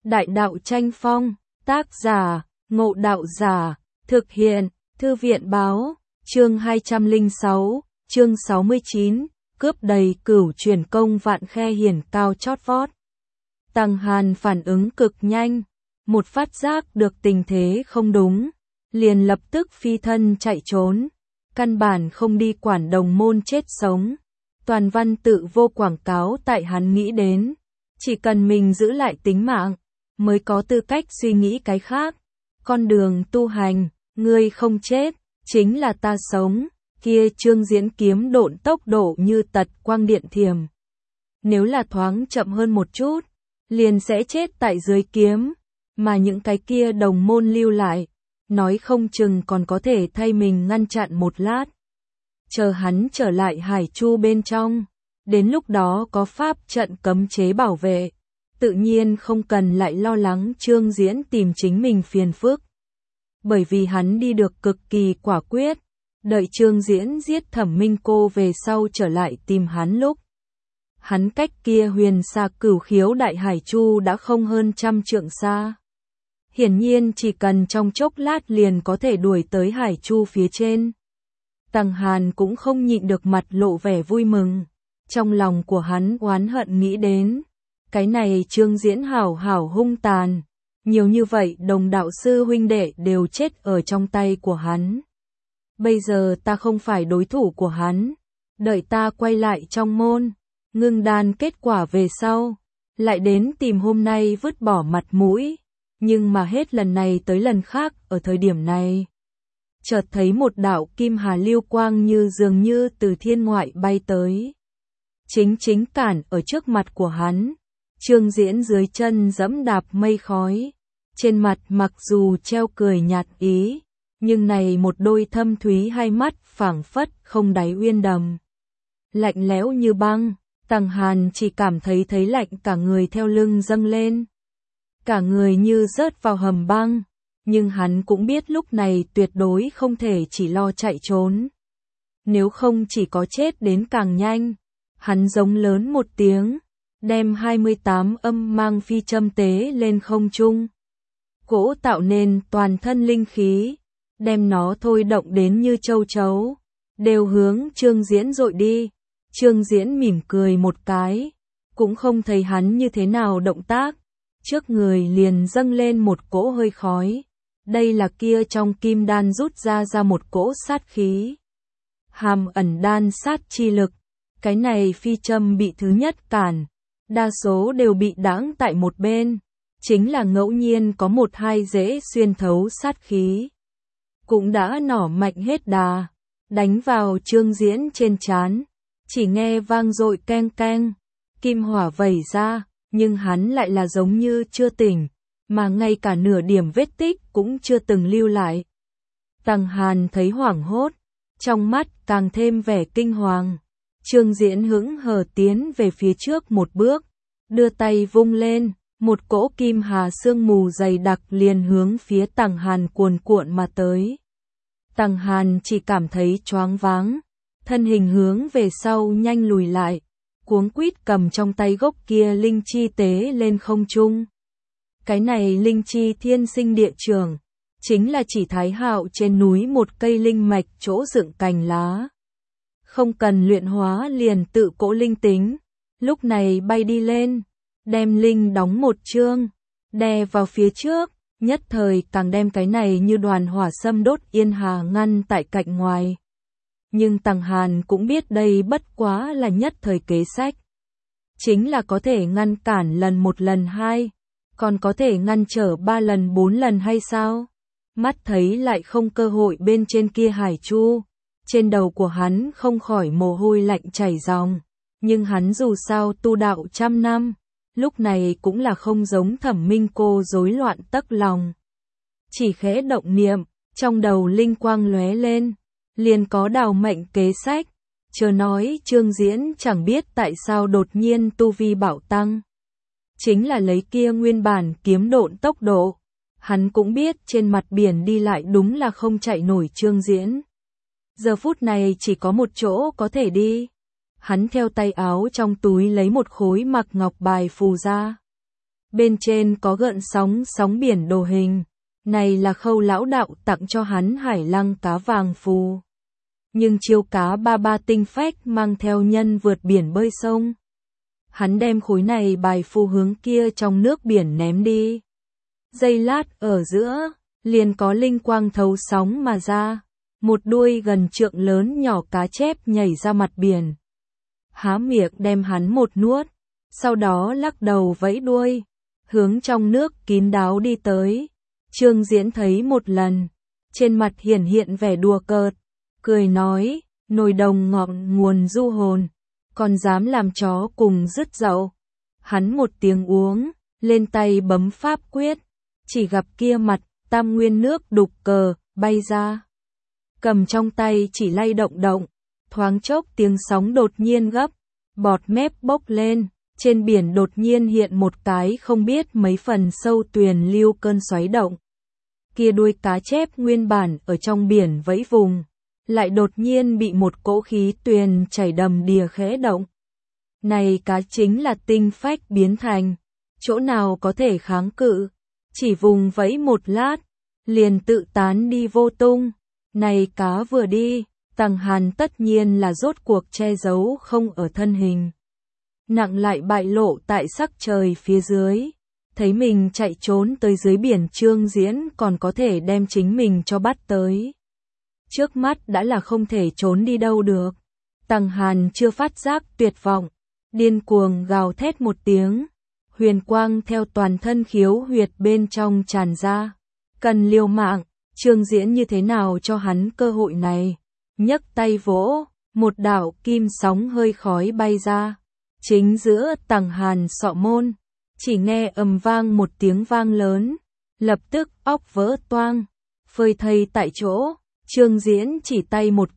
Đại đạo tranh phong, tác giả, Ngộ Đạo Giả, thực hiện, Thư viện báo, chương 206, chương 69, cướp đầy cửu chuyển công vạn khe hiển cao chót vót. Tăng Hàn phản ứng cực nhanh, một phát giác được tình thế không đúng, liền lập tức phi thân chạy trốn, căn bản không đi quản đồng môn chết sống. Toàn văn tự vô quảng cáo tại hắn nghĩ đến, chỉ cần mình giữ lại tính mạng, mới có tư cách suy nghĩ cái khác. Con đường tu hành, ngươi không chết, chính là ta sống, kia Trương Diễn kiếm độn tốc độ như tật quang điện thiểm. Nếu là thoáng chậm hơn một chút, liền sẽ chết tại dưới kiếm, mà những cái kia đồng môn lưu lại, nói không chừng còn có thể thay mình ngăn chặn một lát. Chờ hắn trở lại hải chu bên trong, đến lúc đó có pháp trận cấm chế bảo vệ, tự nhiên không cần lại lo lắng Trương Diễn tìm chính mình phiền phức. Bởi vì hắn đi được cực kỳ quả quyết, đợi Trương Diễn giết Thẩm Minh Cô về sau trở lại tìm hắn lúc. Hắn cách kia huyền xa cửu khiếu đại hải chu đã không hơn 100 trượng xa. Hiển nhiên chỉ cần trong chốc lát liền có thể đuổi tới hải chu phía trên. Tăng Hàn cũng không nhịn được mặt lộ vẻ vui mừng. Trong lòng của hắn oán hận nghĩ đến, cái này Trương Diễn hảo hảo hung tàn. Nhiều như vậy đồng đạo sư huynh đệ đều chết ở trong tay của hắn. Bây giờ ta không phải đối thủ của hắn. Đợi ta quay lại trong môn, ngưng đan kết quả về sau, lại đến tìm hôm nay vứt bỏ mặt mũi. Nhưng mà hết lần này tới lần khác ở thời điểm này. Chợt thấy một đạo kim hà lưu quang như dường như từ thiên ngoại bay tới. Chính cản ở trước mặt của hắn. Trương Diễn dưới chân dẫm đạp mây khói. Trên mặt mặc dù treo cười nhạt ý, nhưng này một đôi thâm thúy hai mắt phảng phất không đáy uyên đầm. Lạnh lẽo như băng, Tăng Hàn chỉ cảm thấy lạnh cả người theo lưng dâng lên. Cả người như rớt vào hầm băng, nhưng hắn cũng biết lúc này tuyệt đối không thể chỉ lo chạy trốn. Nếu không chỉ có chết đến càng nhanh. Hắn giống lớn một tiếng, đem 28 âm mang phi châm tế lên không trung. Cỗ tạo nên toàn thân linh khí, đem nó thôi động đến như châu chấu, đều hướng Trương Diễn dội đi. Trương Diễn mỉm cười một cái, cũng không thấy hắn như thế nào động tác, trước người liền dâng lên một cỗ hơi khói. Đây là kia trong kim đan rút ra một cỗ sát khí. Hàm ẩn đan sát chi lực. Cái này phi châm bị thứ nhất cản, đa số đều bị đãng tại một bên, chính là ngẫu nhiên có một hai dễ xuyên thấu sát khí. Cũng đã nỏ mạnh hết đà, đánh vào Trương Diễn trên trán, chỉ nghe vang dội keng keng, kim hỏa vẩy ra, nhưng hắn lại là giống như chưa tỉnh, mà ngay cả nửa điểm vết tích cũng chưa từng lưu lại. Tăng Hàn thấy hoảng hốt, trong mắt càng thêm vẻ kinh hoàng. Trương Diễn hững hờ tiến về phía trước một bước, đưa tay vung lên, một cỗ kim hà sương mù dày đặc liền hướng phía Tăng Hàn cuồn cuộn mà tới. Tăng Hàn chỉ cảm thấy choáng váng, thân hình hướng về sau nhanh lùi lại, cuống quýt cầm trong tay gốc kia linh chi tế lên không trung. Cái này linh chi thiên sinh địa trường, chính là chỉ Thái Hạo trên núi một cây linh mạch chỗ dựng cành lá. Không cần luyện hóa liền tự cỗ linh tính, lúc này bay đi lên, đem linh đóng một chương, đè vào phía trước, nhất thời càng đem cái này như đoàn hỏa xâm đốt yên hà ngăn tại cạnh ngoài. Nhưng Tăng Hàn cũng biết đây bất quá là nhất thời kế sách. Chính là có thể ngăn cản lần một lần hai, còn có thể ngăn trở 3 lần 4 lần hay sao? Mắt thấy lại không cơ hội bên trên kia hải chu. Trên đầu của hắn không khỏi mồ hôi lạnh chảy ròng, nhưng hắn dù sao tu đạo 100 năm, lúc này cũng là không giống Thẩm Minh Cô rối loạn tấc lòng. Chỉ khẽ động niệm, trong đầu linh quang lóe lên, liền có đào mệnh kế sách, chớ nói Trương Diễn chẳng biết tại sao đột nhiên tu vi bạo tăng. Chính là lấy kia nguyên bản kiếm độn tốc độ, hắn cũng biết trên mặt biển đi lại đúng là không chạy nổi Trương Diễn. Giờ phút này chỉ có một chỗ có thể đi. Hắn theo tay áo trong túi lấy một khối mặc ngọc bài phù ra. bên trên có gợn sóng sóng biển đồ hình. Này là Khâu lão đạo tặng cho hắn hải lăng cá vàng phù. Nhưng chiêu cá ba ba tinh phách mang theo nhân vượt biển bơi sông. Hắn đem khối này bài phù hướng kia trong nước biển ném đi. Giây lát ở giữa, liền có linh quang thấu sóng mà ra. Một đuôi gần trượng lớn nhỏ cá chép nhảy ra mặt biển. Há miệng đem hắn một nuốt, sau đó lắc đầu vẫy đuôi, hướng trong nước kín đáo đi tới. Trương Diễn thấy một lần, trên mặt hiển hiện vẻ đùa cợt, cười nói, nồi đồng ngọn nguồn du hồn, còn dám làm chó cùng dứt dậu. Hắn một tiếng uống, lên tay bấm pháp quyết, chỉ gặp kia mặt, tam nguyên nước đục cờ, bay ra. Cầm trong tay chỉ lay động động, thoáng chốc tiếng sóng đột nhiên gấp, bọt mép bốc lên, trên biển đột nhiên hiện một cái không biết mấy phần sâu tuyền lưu cơn xoáy động. Kia đuôi cá chép nguyên bản ở trong biển vẫy vùng, lại đột nhiên bị một cỗ khí tuyền chảy đầm đìa khẽ động. Này cá chính là tinh phách biến thành, chỗ nào có thể kháng cự, chỉ vùng vẫy một lát, liền tự tán đi vô tung. Này cá vừa đi, Tằng Hàn tất nhiên là rốt cuộc che giấu không ở thân hình. Nặng lại bại lộ tại sắc trời phía dưới, thấy mình chạy trốn tới dưới biển, Trương Diễn còn có thể đem chính mình cho bắt tới. Trước mắt đã là không thể trốn đi đâu được. Tằng Hàn chưa phát giác tuyệt vọng, điên cuồng gào thét một tiếng, huyền quang theo toàn thân khiếu huyệt bên trong tràn ra. Cần liều mạng, Trương Diễn như thế nào cho hắn cơ hội này? Nhấc tay vỗ, một đạo kim sóng hơi khói bay ra, chính giữa Tằng Hàn sọ môn, chỉ nghe ầm vang một tiếng vang lớn, lập tức óc vỡ toang, phơi thây tại chỗ. Trương Diễn chỉ tay một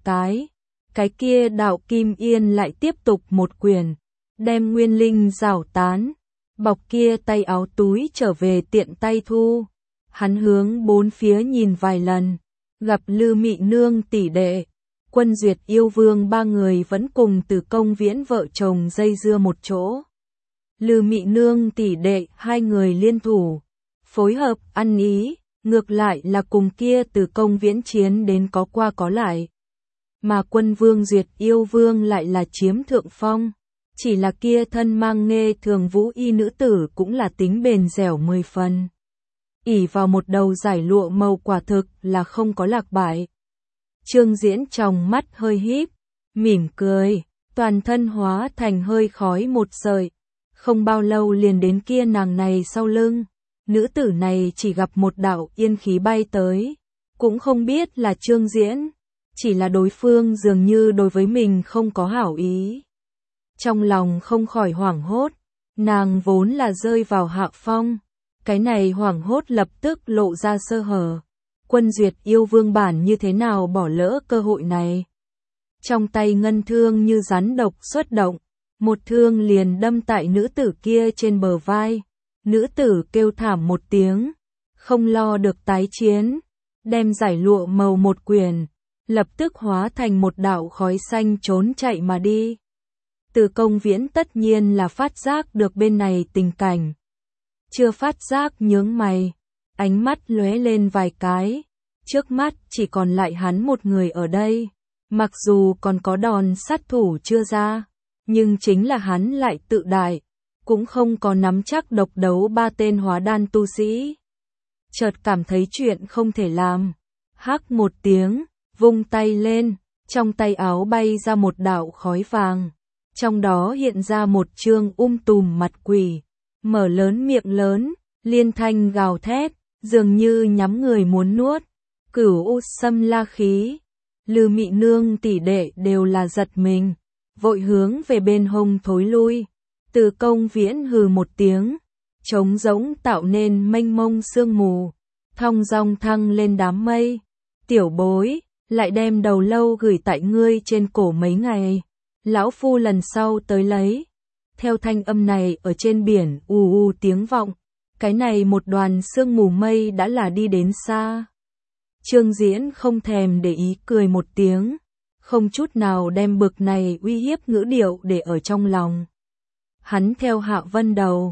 cái kia đạo kim yên lại tiếp tục một quyền, đem nguyên linh rảo tán, bọc kia tay áo túi trở về tiện tay thu. Hắn hướng bốn phía nhìn vài lần, gặp Lư Mị Nương tỷ đệ, Quân Duyệt Yêu Vương ba người vẫn cùng Từ Công Viễn vợ chồng dây dưa một chỗ. Lư Mị Nương tỷ đệ hai người liên thủ, phối hợp ăn ý, ngược lại là cùng kia Từ Công Viễn chiến đến có qua có lại. Mà Quân Vương Duyệt Yêu Vương lại là chiếm thượng phong, chỉ là kia thân mang nghê thường vũ y nữ tử cũng là tính bền dẻo 10 phần. Ỷ vào một đầu giải lụa màu quả thực là không có lạc bại. Trương Diễn trong mắt hơi híp, mỉm cười, toàn thân hóa thành hơi khói một sợi, không bao lâu liền đến kia nàng này sau lưng. Nữ tử này chỉ gặp một đạo yên khí bay tới, cũng không biết là Trương Diễn, chỉ là đối phương dường như đối với mình không có hảo ý. Trong lòng không khỏi hoảng hốt, nàng vốn là rơi vào hạ phong, cái này hoảng hốt lập tức lộ ra sơ hở. Quân Duyệt Yêu Vương bản như thế nào bỏ lỡ cơ hội này. Trong tay ngân thương như rắn độc xuất động, một thương liền đâm tại nữ tử kia trên bờ vai. Nữ tử kêu thảm một tiếng, không lo được tái chiến, đem giải lụa màu một quyền, lập tức hóa thành một đạo khói xanh trốn chạy mà đi. Từ Công Viễn tất nhiên là phát giác được bên này tình cảnh. Chưa phát giác nhướng mày, ánh mắt lóe lên vài cái, trước mắt chỉ còn lại hắn một người ở đây, mặc dù còn có đòn sát thủ chưa ra, nhưng chính là hắn lại tự đại, cũng không có nắm chắc độc đấu ba tên hóa đan tu sĩ. Chợt cảm thấy chuyện không thể làm, hắc một tiếng, vung tay lên, trong tay áo bay ra một đạo khói vàng, trong đó hiện ra một trương tùm mặt quỷ, mở lớn miệng lớn, liên thanh gào thét, dường như nhắm người muốn nuốt. Cửu U Sâm La khí, Lư Mị Nương tỷ đệ đều là giật mình, vội hướng về bên hông thối lui. Từ Công Viễn hừ một tiếng, trống rỗng tạo nên mênh mông sương mù, thong dong thăng lên đám mây. Tiểu bối, lại đem đầu lâu gửi tại ngươi trên cổ mấy ngày, lão phu lần sau tới lấy. Theo thanh âm này ở trên biển tiếng vọng, cái này một đoàn sương mù mây đã là đi đến xa. Trương Diễn không thèm để ý cười một tiếng, không chút nào đem bực này uy hiếp ngữ điệu để ở trong lòng. Hắn theo Hạ Vân đầu,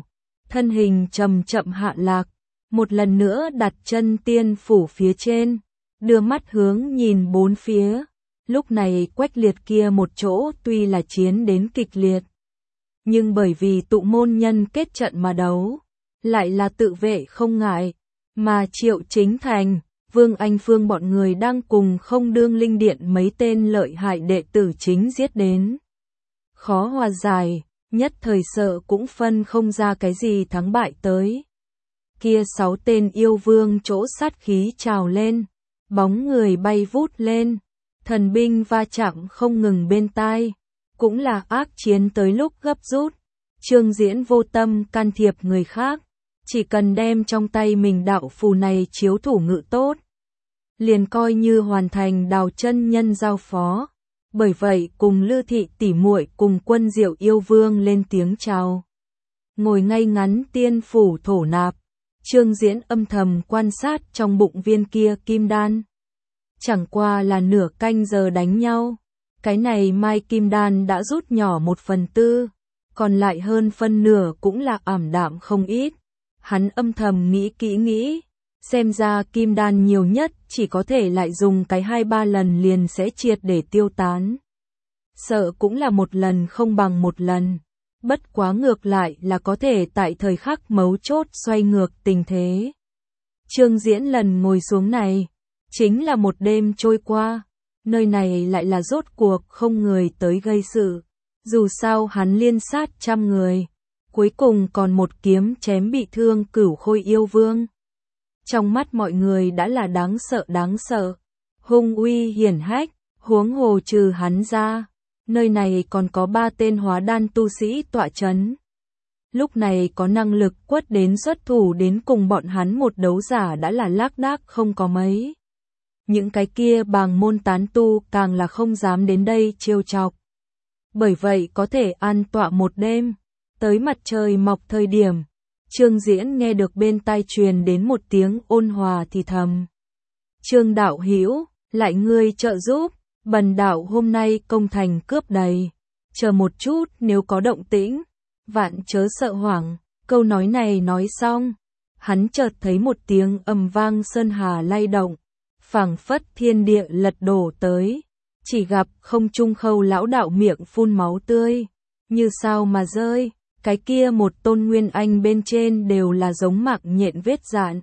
thân hình chậm chậm hạ lạc, một lần nữa đặt chân tiên phủ phía trên, đưa mắt hướng nhìn bốn phía. Lúc này Quách Liệt kia một chỗ tuy là chiến đến kịch liệt, nhưng bởi vì tụ môn nhân kết trận mà đấu, lại là tự vệ không ngại, mà Triệu Chính Thành, Vương Anh Phương bọn người đang cùng Không Đương Linh Điện mấy tên lợi hại đệ tử chính giết đến. Khó hòa giải, nhất thời sợ cũng phân không ra cái gì thắng bại tới. Kia 6 tên yêu vương chỗ sát khí trào lên, bóng người bay vút lên, thần binh va chạm không ngừng bên tai, cũng là ác chiến tới lúc gấp rút. Trương Diễn vô tâm can thiệp người khác, chỉ cần đem trong tay mình đạo phù này chiếu thủ ngự tốt, liền coi như hoàn thành Đào chân nhân giao phó. Bởi vậy cùng Lư thị tỷ muội cùng Quân Diệu yêu vương lên tiếng chào. Ngồi ngay ngắn tiên phủ thổ nạp, Trương Diễn âm thầm quan sát trong bụng viên kia kim đan. Chẳng qua là nửa canh giờ đánh nhau, cái này mai kim đan đã rút nhỏ 1/4, còn lại hơn phân nửa cũng là ảm đạm không ít. Hắn âm thầm nghĩ kỹ nghĩ, xem ra kim đan nhiều nhất chỉ có thể lại dùng cái 2-3 lần liền sẽ triệt để tiêu tán. Sợ cũng là một lần không bằng một lần, bất quá ngược lại là có thể tại thời khắc mấu chốt xoay ngược tình thế. Trương Diễn lần ngồi xuống này, chính là một đêm trôi qua, nơi này lại là rốt cuộc không người tới gây sự. Dù sao hắn liên sát 100 người, cuối cùng còn một kiếm chém bị thương Cửu Khôi yêu vương. Trong mắt mọi người đã là đáng sợ, hung uy hiển hách, huống hồ trừ hắn ra, nơi này còn có 3 tên hóa đan tu sĩ tọa chấn. Lúc này có năng lực quất đến xuất thủ đến cùng bọn hắn một đấu giả đã là lác đác không có mấy. Những cái kia bàng môn tán tu càng là không dám đến đây trêu chọc. Bởi vậy có thể an tọa một đêm, tới mặt trời mọc thời điểm, Trương Diễn nghe được bên tai truyền đến một tiếng ôn hòa thì thầm. Trương đạo hữu, lại ngươi trợ giúp, bần đạo hôm nay công thành cướp đầy, chờ một chút nếu có động tĩnh, vạn chớ sợ hoảng. Câu nói này nói xong, hắn chợt thấy một tiếng ầm vang sơn hà lay động, phảng phất thiên địa lật đổ tới, chỉ gặp không trung Khâu lão đạo miệng phun máu tươi, như sao mà rơi. Cái kia một tôn nguyên anh bên trên đều là giống mạng nhện vết dạn,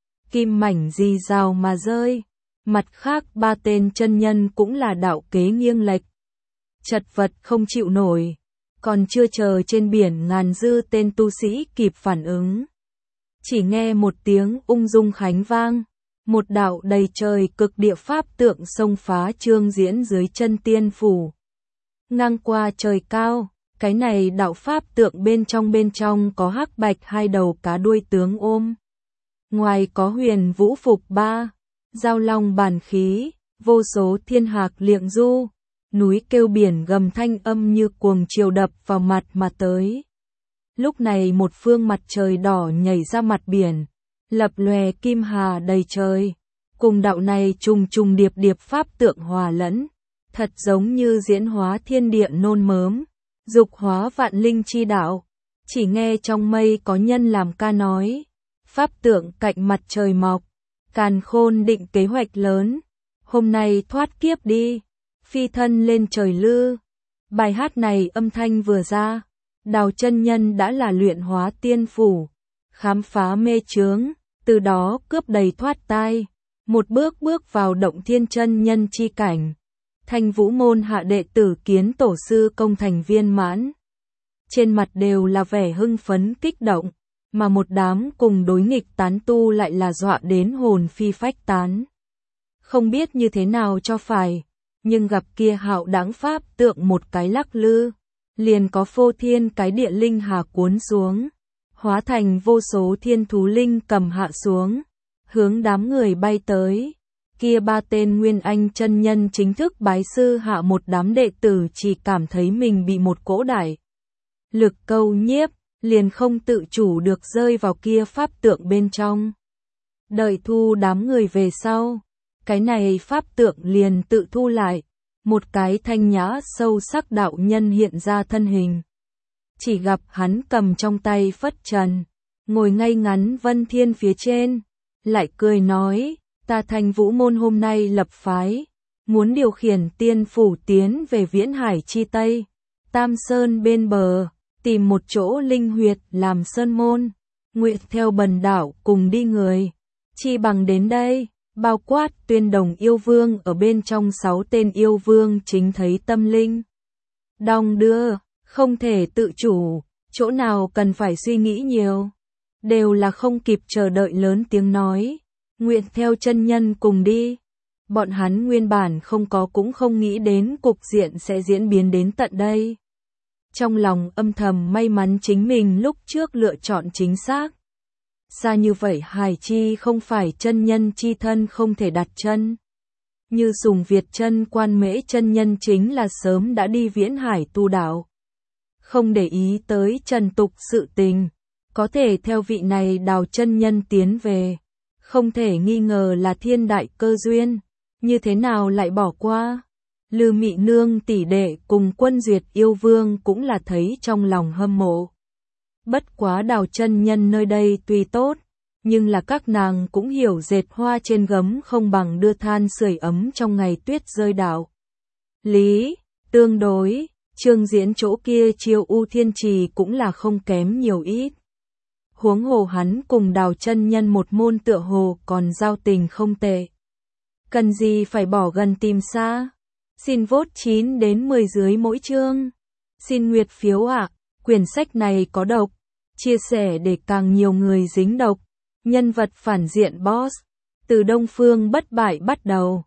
kim mảnh rì rào mà rơi. Mặt khác 3 tên chân nhân cũng là đạo kế nghiêng lệch, chật vật không chịu nổi, còn chưa chờ trên biển ngàn dư tên tu sĩ kịp phản ứng. Chỉ nghe một tiếng ung dung khánh vang, một đạo đầy trời cực địa pháp tượng xông phá Trương Diễn dưới chân tiên phủ, ngang qua trời cao. Cái này đạo pháp tượng bên trong có hắc bạch 2 đầu cá đuôi tướng ôm. Ngoài có huyền vũ phục 3, giao long bản khí, vô số thiên hạc liệng du, núi kêu biển gầm thanh âm như cuồng triều đập vào mặt mà tới. Lúc này một phương mặt trời đỏ nhảy ra mặt biển, lập lòe kim hà đầy trời, cùng đạo này trùng trùng điệp điệp pháp tượng hòa lẫn, thật giống như diễn hóa thiên địa nôn mớm. Dục hóa vạn linh chi đạo, chỉ nghe trong mây có nhân làm ca nói, pháp tượng cạnh mặt trời mọc, càn khôn định kế hoạch lớn, hôm nay thoát kiếp đi, phi thân lên trời lư. Bài hát này âm thanh vừa ra, Đào chân nhân đã là luyện hóa tiên phủ, khám phá mê chướng, từ đó cướp đầy thoát tai, một bước bước vào động thiên chân nhân chi cảnh. Thanh Vũ môn hạ đệ tử kiến tổ sư công thành viên mãn. Trên mặt đều là vẻ hưng phấn kích động, mà một đám cùng đối nghịch tán tu lại là dọa đến hồn phi phách tán. Không biết như thế nào cho phải, nhưng gặp kia hạo đáng pháp tượng một cái lắc lư, liền có phô thiên cái địa linh hà cuốn xuống, hóa thành vô số thiên thú linh cầm hạ xuống, hướng đám người bay tới. Kia 3 tên nguyên anh chân nhân chính thức bái sư hạ một đám đệ tử chỉ cảm thấy mình bị một cỗ đại lực câu nhiếp, liền không tự chủ được rơi vào kia pháp tượng bên trong. Đợi thu đám người về sau, cái này pháp tượng liền tự thu lại, một cái thanh nhã sâu sắc đạo nhân hiện ra thân hình. chỉ gặp hắn cầm trong tay phất trần, ngồi ngay ngắn vân thiên phía trên, lại cười nói, ta Thanh Vũ môn hôm nay lập phái, muốn điều khiển tiên phủ tiến về Viễn Hải chi Tây, Tam Sơn bên bờ, tìm một chỗ linh huyệt làm sơn môn, nguyện theo bần đạo cùng đi người, chi bằng đến đây, bao quát Tuyên Đồng yêu vương ở bên trong 6 tên yêu vương chính thấy tâm linh đong đưa, không thể tự chủ, chỗ nào cần phải suy nghĩ nhiều, đều là không kịp chờ đợi lớn tiếng nói, nguyện theo chân nhân cùng đi. Bọn hắn nguyên bản không có cũng không nghĩ đến cục diện sẽ diễn biến đến tận đây. Trong lòng âm thầm may mắn chính mình lúc trước lựa chọn chính xác. Xa như vậy Hải Chi không phải chân nhân chi thân không thể đặt chân. Như Sùng Việt chân Quan Mễ chân nhân chính là sớm đã đi Viễn Hải tu đạo. Không để ý tới trần tục sự tình, có thể theo vị này Đào chân nhân tiến về. Không thể nghi ngờ là thiên đại cơ duyên, như thế nào lại bỏ qua. Lư Mị Nương tỷ đệ cùng Quân Duyệt yêu vương cũng là thấy trong lòng hâm mộ. Bất quá Đào chân nhân nơi đây tuy tốt, nhưng là các nàng cũng hiểu dệt hoa trên gấm không bằng đưa than sưởi ấm trong ngày tuyết rơi đạo. Lý, tương đối, Trương Diễn chỗ kia Chiêu U Thiên Trì cũng là không kém nhiều ít. Huống hồ hắn cùng Đào chân nhân một môn tựa hồ còn giao tình không tệ. Cần gì phải bỏ gần tìm xa. Xin vote 9 đến 10 dưới mỗi chương. Xin nguyệt phiếu ạ. Quyển sách này có độc. Chia sẻ để càng nhiều người dính độc. Nhân vật phản diện boss. Từ Đông Phương bất bại bắt đầu.